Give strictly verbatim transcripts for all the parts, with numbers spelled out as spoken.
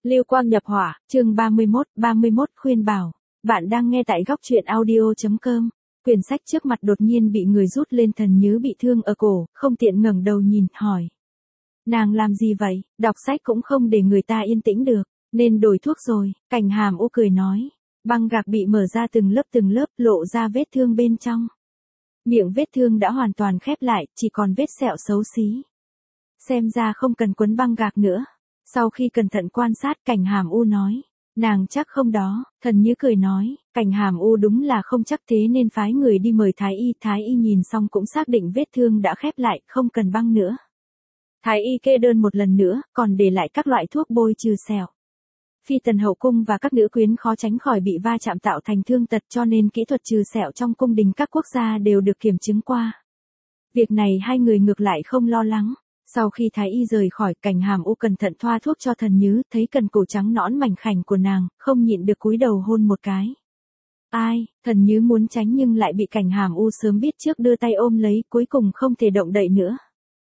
Lưu quang nhập hỏa, chương ba mươi mốt, ba mươi mốt khuyên bảo. Bạn đang nghe tại góc truyện audio chấm com. Quyển sách trước mặt đột nhiên bị người rút lên, Thần Nhứ bị thương ở cổ, không tiện ngẩng đầu nhìn, hỏi. Nàng làm gì vậy, đọc sách cũng không để người ta yên tĩnh được, nên đổi thuốc rồi. Cảnh Hàm U cười nói. Băng gạc bị mở ra từng lớp từng lớp, lộ ra vết thương bên trong. Miệng vết thương đã hoàn toàn khép lại, chỉ còn vết sẹo xấu xí. Xem ra không cần quấn băng gạc nữa. Sau khi cẩn thận quan sát, Cảnh Hàm U nói. Nàng chắc không đó. Thần Nhứ cười nói. Cảnh Hàm U đúng là không chắc, thế nên phái người đi mời Thái Y. Thái Y nhìn xong cũng xác định vết thương đã khép lại, không cần băng nữa. Thái Y kê đơn một lần nữa, còn để lại các loại thuốc bôi trừ sẹo. Phi tần hậu cung và các nữ quyến khó tránh khỏi bị va chạm tạo thành thương tật, cho nên kỹ thuật trừ sẹo trong cung đình các quốc gia đều được kiểm chứng qua. Việc này hai người ngược lại không lo lắng. Sau khi Thái Y rời khỏi, Cảnh Hàm U cẩn thận thoa thuốc cho Thần Nhứ, thấy cần cổ trắng nõn mảnh khảnh của nàng, không nhịn được cúi đầu hôn một cái. Ai, Thần Nhứ muốn tránh nhưng lại bị Cảnh Hàm U sớm biết trước đưa tay ôm lấy, cuối cùng không thể động đậy nữa.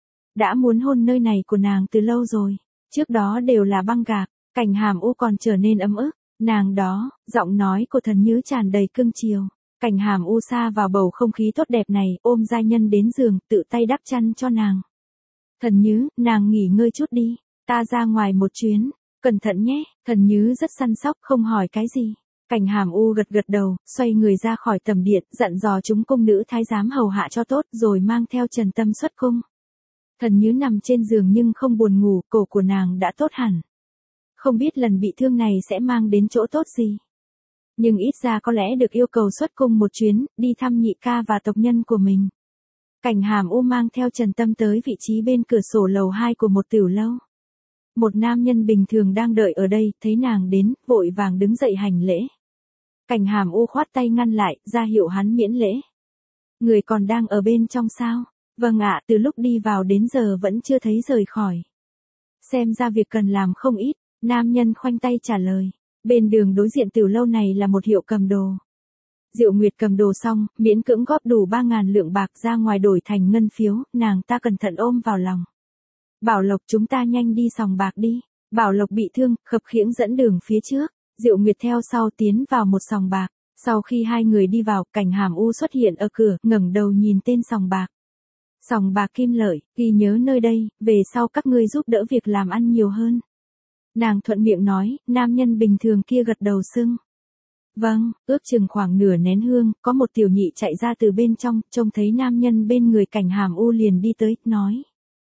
Đã muốn hôn nơi này của nàng từ lâu rồi, trước đó đều là băng gạc. Cảnh Hàm U còn trở nên ấm ức. Nàng đó, giọng nói của Thần Nhứ tràn đầy cưng chiều. Cảnh Hàm U sa vào bầu không khí tốt đẹp này, ôm giai nhân đến giường, tự tay đắp chăn cho nàng. Thần Nhứ, nàng nghỉ ngơi chút đi, ta ra ngoài một chuyến, cẩn thận nhé. Thần Nhứ rất săn sóc, không hỏi cái gì. Cảnh Hàm U gật gật đầu, xoay người ra khỏi tầm điện, dặn dò chúng cung nữ thái giám hầu hạ cho tốt, rồi mang theo Trần Tâm xuất cung. Thần Nhứ nằm trên giường nhưng không buồn ngủ, cổ của nàng đã tốt hẳn. Không biết lần bị thương này sẽ mang đến chỗ tốt gì. Nhưng ít ra có lẽ được yêu cầu xuất cung một chuyến, đi thăm nhị ca và tộc nhân của mình. Cảnh Hàm U mang theo Trần Tâm tới vị trí bên cửa sổ lầu hai của một tiểu lâu. Một nam nhân bình thường đang đợi ở đây, thấy nàng đến, vội vàng đứng dậy hành lễ. Cảnh Hàm U khoát tay ngăn lại, ra hiệu hắn miễn lễ. Người còn đang ở bên trong sao? Vâng ạ, từ lúc đi vào đến giờ vẫn chưa thấy rời khỏi. Xem ra việc cần làm không ít. Nam nhân khoanh tay trả lời. Bên đường đối diện tiểu lâu này là một hiệu cầm đồ. Diệu Nguyệt cầm đồ xong, miễn cưỡng góp đủ ba ngàn lượng bạc ra ngoài đổi thành ngân phiếu, nàng ta cẩn thận ôm vào lòng. Bảo Lộc, chúng ta nhanh đi sòng bạc đi. Bảo Lộc bị thương, khập khiễng dẫn đường phía trước. Diệu Nguyệt theo sau tiến vào một sòng bạc. Sau khi hai người đi vào, Cảnh Hàm U xuất hiện ở cửa, ngẩng đầu nhìn tên sòng bạc. Sòng bạc Kim Lợi, ghi nhớ nơi đây, về sau các ngươi giúp đỡ việc làm ăn nhiều hơn. Nàng thuận miệng nói, nam nhân bình thường kia gật đầu xưng. Vâng, ước chừng khoảng nửa nén hương, có một tiểu nhị chạy ra từ bên trong, trông thấy nam nhân bên người Cảnh Hàm U liền đi tới, nói.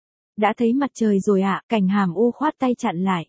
Đã thấy mặt trời rồi ạ. Cảnh Hàm U khoát tay chặn lại.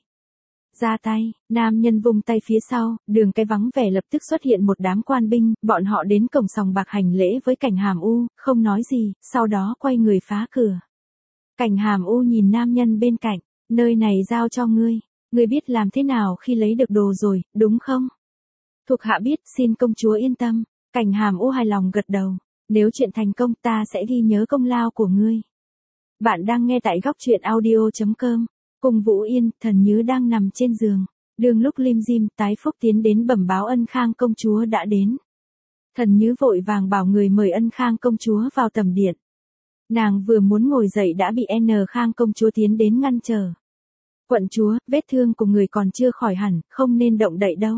Ra tay, nam nhân vung tay phía sau, đường cái vắng vẻ lập tức xuất hiện một đám quan binh, bọn họ đến cổng sòng bạc hành lễ với Cảnh Hàm U, không nói gì, sau đó quay người phá cửa. Cảnh Hàm U nhìn nam nhân bên cạnh, nơi này giao cho ngươi. Ngươi biết làm thế nào khi lấy được đồ rồi, đúng không? Thuộc hạ biết, xin công chúa yên tâm. Cảnh Hàm U hài lòng gật đầu. Nếu chuyện thành công, ta sẽ ghi nhớ công lao của ngươi. Bạn đang nghe tại góc truyện audio chấm com. Cùng Vũ Yên, Thần Nhứ đang nằm trên giường. Đường lúc lim dim, Tái Phúc tiến đến bẩm báo Ân Khang công chúa đã đến. Thần Nhứ vội vàng bảo người mời Ân Khang công chúa vào tầm điện. Nàng vừa muốn ngồi dậy đã bị N Khang công chúa tiến đến ngăn trở. Quận chúa, vết thương của người còn chưa khỏi hẳn, không nên động đậy đâu.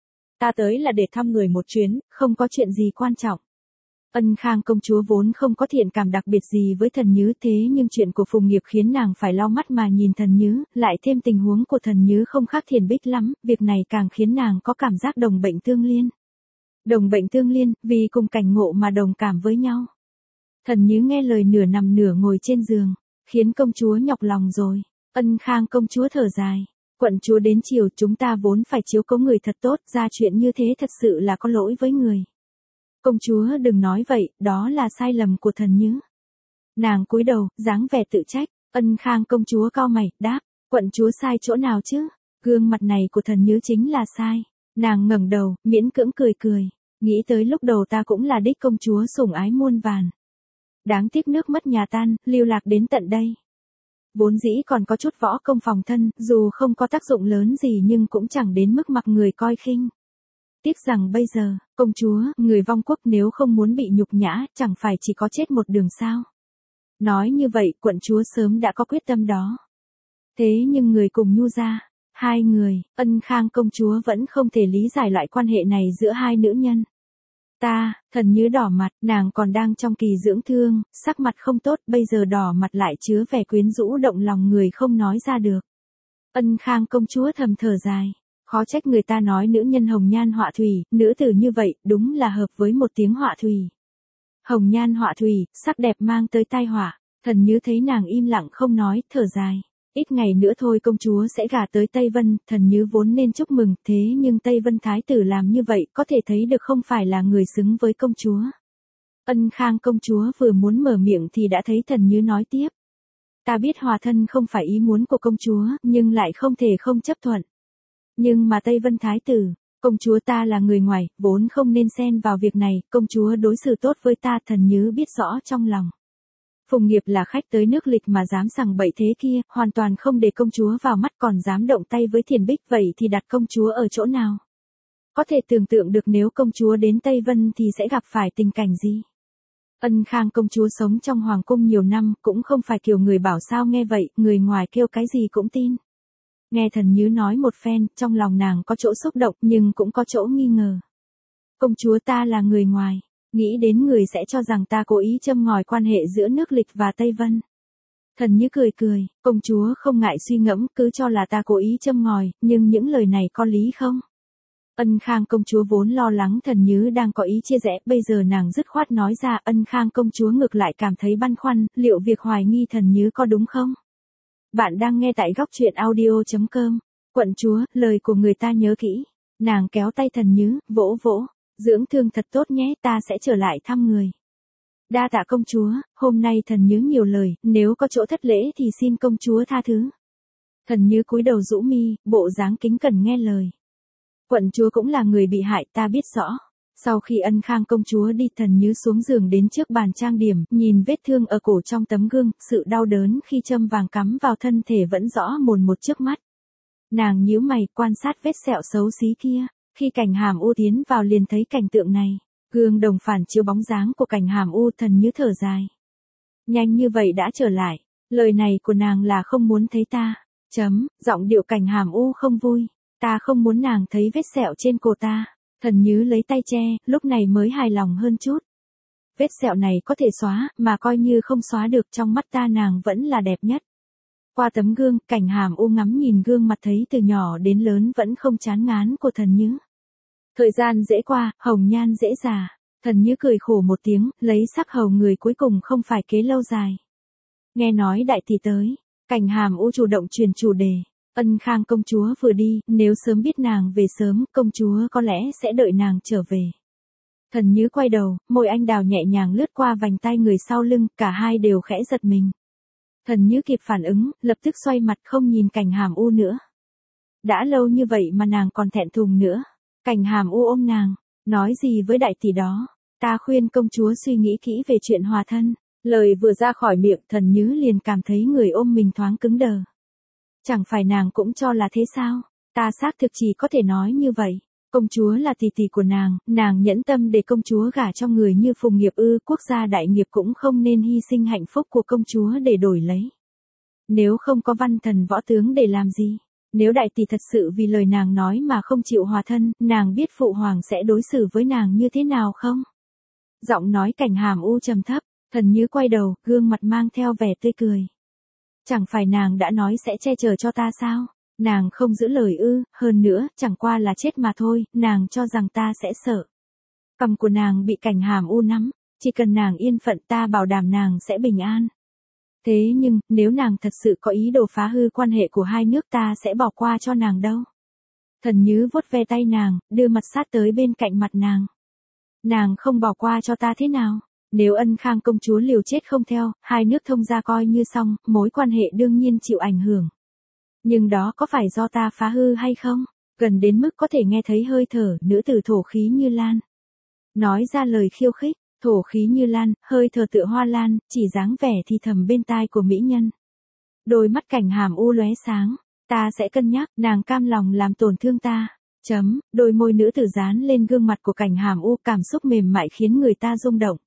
Ta tới là để thăm người một chuyến, không có chuyện gì quan trọng. Ân Khang công chúa vốn không có thiện cảm đặc biệt gì với Thần Nhứ, thế nhưng chuyện của Phùng Nghiệp khiến nàng phải lau mắt mà nhìn Thần Nhứ, lại thêm tình huống của Thần Nhứ không khác Thiền Bích lắm, việc này càng khiến nàng có cảm giác đồng bệnh tương liên. Đồng bệnh tương liên, vì cùng cảnh ngộ mà đồng cảm với nhau. Thần Nhứ nghe lời nửa nằm nửa ngồi trên giường, khiến công chúa nhọc lòng rồi. Ân Khang công chúa thở dài. Quận chúa đến chiều, chúng ta vốn phải chiếu cố người thật tốt, ra chuyện như thế thật sự là có lỗi với người. Công chúa đừng nói vậy, đó là sai lầm của Thần Nhứ. Nàng cúi đầu, dáng vẻ tự trách. Ân Khang công chúa cau mày, đáp, quận chúa sai chỗ nào chứ? Gương mặt này của Thần Nhứ chính là sai. Nàng ngẩng đầu, miễn cưỡng cười cười. Nghĩ tới lúc đầu ta cũng là đích công chúa sủng ái muôn vàn. Đáng tiếc nước mất nhà tan, lưu lạc đến tận đây. Vốn dĩ còn có chút võ công phòng thân, dù không có tác dụng lớn gì nhưng cũng chẳng đến mức mặc người coi khinh. Tiếc rằng bây giờ, công chúa, người vong quốc nếu không muốn bị nhục nhã, chẳng phải chỉ có chết một đường sao. Nói như vậy, quận chúa sớm đã có quyết tâm đó. Thế nhưng người cùng Nhu gia, Hai người, Ân Khang công chúa vẫn không thể lý giải loại quan hệ này giữa hai nữ nhân. Ta, Thần Như đỏ mặt, nàng còn đang trong kỳ dưỡng thương, sắc mặt không tốt, bây giờ đỏ mặt lại chứa vẻ quyến rũ động lòng người không nói ra được. Ân Khang công chúa thầm thở dài. Khó trách người ta nói nữ nhân hồng nhan họa thủy, nữ tử như vậy, đúng là hợp với một tiếng họa thủy. Hồng nhan họa thủy, sắc đẹp mang tới tai họa. Thần Như thấy nàng im lặng không nói, thở dài. Ít ngày nữa thôi công chúa sẽ gả tới Tây Vân, Thần Như vốn nên chúc mừng, thế nhưng Tây Vân thái tử làm như vậy, có thể thấy được không phải là người xứng với công chúa. Ân Khang công chúa vừa muốn mở miệng thì đã thấy Thần Như nói tiếp. Ta biết hòa thân không phải ý muốn của công chúa, nhưng lại không thể không chấp thuận. Nhưng mà Tây Vân thái tử, công chúa ta là người ngoài, vốn không nên xen vào việc này, công chúa đối xử tốt với ta, Thần Như biết rõ trong lòng. Phùng Nghiệp là khách tới nước lịch mà dám sằng bậy thế kia, hoàn toàn không để công chúa vào mắt còn dám động tay với Thiền Bích, vậy thì đặt công chúa ở chỗ nào? Có thể tưởng tượng được nếu công chúa đến Tây Vân thì sẽ gặp phải tình cảnh gì? Ân Khang công chúa sống trong hoàng cung nhiều năm, cũng không phải kiểu người bảo sao nghe vậy, người ngoài kêu cái gì cũng tin. Nghe Thần Như nói một phen, trong lòng nàng có chỗ xúc động nhưng cũng có chỗ nghi ngờ. Công chúa ta là người ngoài. Nghĩ đến người sẽ cho rằng ta cố ý châm ngòi quan hệ giữa nước lịch và Tây Vân. Thần Như cười cười, công chúa không ngại suy ngẫm, cứ cho là ta cố ý châm ngòi, nhưng những lời này có lý không? Ân Khang công chúa vốn lo lắng Thần Như đang có ý chia rẽ, bây giờ nàng dứt khoát nói ra, Ân Khang công chúa ngược lại cảm thấy băn khoăn, liệu việc hoài nghi Thần Như có đúng không? Bạn đang nghe tại góc truyện audio chấm com. Quận chúa, lời của người ta nhớ kỹ. Nàng kéo tay Thần Như, vỗ vỗ. Dưỡng thương thật tốt nhé, ta sẽ trở lại thăm người. Đa tạ công chúa, hôm nay Thần Như nhiều lời, nếu có chỗ thất lễ thì xin công chúa tha thứ. Thần Như cúi đầu rũ mi, bộ dáng kính cẩn nghe lời. Quận chúa cũng là người bị hại, ta biết rõ. Sau khi Ân Khang công chúa đi, Thần Như xuống giường đến trước bàn trang điểm, nhìn vết thương ở cổ trong tấm gương, sự đau đớn khi châm vàng cắm vào thân thể vẫn rõ mồn một trước mắt. Nàng nhíu mày quan sát vết sẹo xấu xí kia. Khi Cảnh Hàm U tiến vào liền thấy cảnh tượng này, gương đồng phản chiếu bóng dáng của Cảnh Hàm U, Thần Như thở dài. Nhanh như vậy đã trở lại, lời này của nàng là không muốn thấy ta. Chấm, giọng điệu Cảnh Hàm U không vui, ta không muốn nàng thấy vết sẹo trên cổ ta. Thần Như lấy tay che, lúc này mới hài lòng hơn chút. Vết sẹo này có thể xóa, mà coi như không xóa được, trong mắt ta nàng vẫn là đẹp nhất. Qua tấm gương, Cảnh Hàm U ngắm nhìn gương mặt thấy từ nhỏ đến lớn vẫn không chán ngán của Thần Như. Thời gian dễ qua, hồng nhan dễ già. Thần Như cười khổ một tiếng, lấy sắc hầu người cuối cùng không phải kế lâu dài. Nghe nói đại tỷ tới, Cảnh Hàm U chủ động truyền chủ đề. Ân Khang công chúa vừa đi, nếu sớm biết nàng về sớm, công chúa có lẽ sẽ đợi nàng trở về. Thần Như quay đầu, môi anh đào nhẹ nhàng lướt qua vành tay người sau lưng, cả hai đều khẽ giật mình. Thần Như kịp phản ứng, lập tức xoay mặt không nhìn Cảnh Hàm U nữa. Đã lâu như vậy mà nàng còn thẹn thùng nữa. Cảnh Hàm U ôm nàng, nói gì với đại tỷ đó, ta khuyên công chúa suy nghĩ kỹ về chuyện hòa thân. Lời vừa ra khỏi miệng, Thần Như liền cảm thấy người ôm mình thoáng cứng đờ. Chẳng phải nàng cũng cho là thế sao? Ta xác thực chỉ có thể nói như vậy. Công chúa là tỷ tỷ của nàng, nàng nhẫn tâm để công chúa gả cho người như Phùng Nghiệp ư, quốc gia đại nghiệp cũng không nên hy sinh hạnh phúc của công chúa để đổi lấy. Nếu không có văn thần võ tướng để làm gì? Nếu đại tỷ thật sự vì lời nàng nói mà không chịu hòa thân, nàng biết phụ hoàng sẽ đối xử với nàng như thế nào không? Giọng nói Cảnh Hàm U trầm thấp, Thần Như quay đầu, gương mặt mang theo vẻ tươi cười. Chẳng phải nàng đã nói sẽ che chở cho ta sao? Nàng không giữ lời ư, hơn nữa, chẳng qua là chết mà thôi, nàng cho rằng ta sẽ sợ. Cằm của nàng bị Cảnh Hàm U nắm, chỉ cần nàng yên phận ta bảo đảm nàng sẽ bình an. Thế nhưng, nếu nàng thật sự có ý đồ phá hư quan hệ của hai nước ta sẽ bỏ qua cho nàng đâu. Thần Như vuốt ve tay nàng, đưa mặt sát tới bên cạnh mặt nàng. Nàng không bỏ qua cho ta thế nào? Nếu Ân Khang công chúa liều chết không theo, hai nước thông gia coi như xong, mối quan hệ đương nhiên chịu ảnh hưởng. Nhưng đó có phải do ta phá hư hay không? Gần đến mức có thể nghe thấy hơi thở, nữ tử thổ khí như lan. Nói ra lời khiêu khích, thổ khí như lan, hơi thở tựa hoa lan, chỉ dáng vẻ thì thầm bên tai của mỹ nhân. Đôi mắt Cảnh Hàm U lóe sáng, ta sẽ cân nhắc, nàng cam lòng làm tổn thương ta. Chấm, đôi môi nữ tử dán lên gương mặt của Cảnh Hàm U, cảm xúc mềm mại khiến người ta rung động.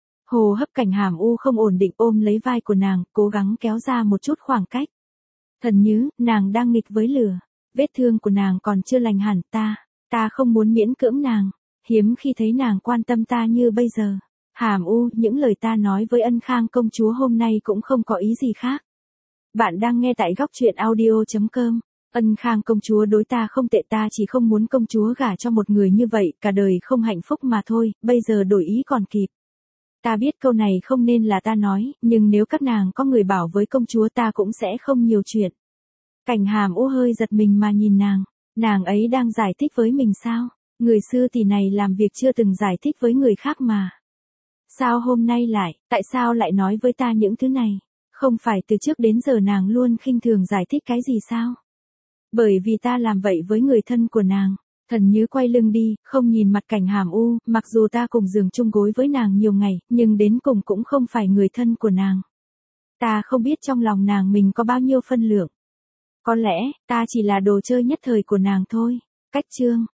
Hồ hấp Cảnh Hàm U không ổn định ôm lấy vai của nàng, cố gắng kéo ra một chút khoảng cách. Thần Như, nàng đang nghịch với lửa. vết thương của nàng còn chưa lành hẳn ta, ta không muốn miễn cưỡng nàng, hiếm khi thấy nàng quan tâm ta như bây giờ. Hàm U, những lời ta nói với Ân Khang công chúa hôm nay cũng không có ý gì khác. Bạn đang nghe tại góc truyện audio chấm com. Ân Khang công chúa đối ta không tệ, ta chỉ không muốn công chúa gả cho một người như vậy, cả đời không hạnh phúc mà thôi, bây giờ đổi ý còn kịp. Ta biết câu này không nên là ta nói, nhưng nếu các nàng có người bảo với công chúa ta cũng sẽ không nhiều chuyện. Cảnh Hàm U hơi giật mình mà nhìn nàng, nàng ấy đang giải thích với mình sao? Người sư tỷ này làm việc chưa từng giải thích với người khác mà. Sao hôm nay lại, tại sao lại nói với ta những thứ này? Không phải từ trước đến giờ nàng luôn khinh thường giải thích cái gì sao? Bởi vì ta làm vậy với người thân của nàng. Thần Nhứ quay lưng đi, không nhìn mặt Cảnh Hàm U, mặc dù ta cùng giường chung gối với nàng nhiều ngày, nhưng đến cùng cũng không phải người thân của nàng. Ta không biết trong lòng nàng mình có bao nhiêu phân lượng. Có lẽ, ta chỉ là đồ chơi nhất thời của nàng thôi. Cách chương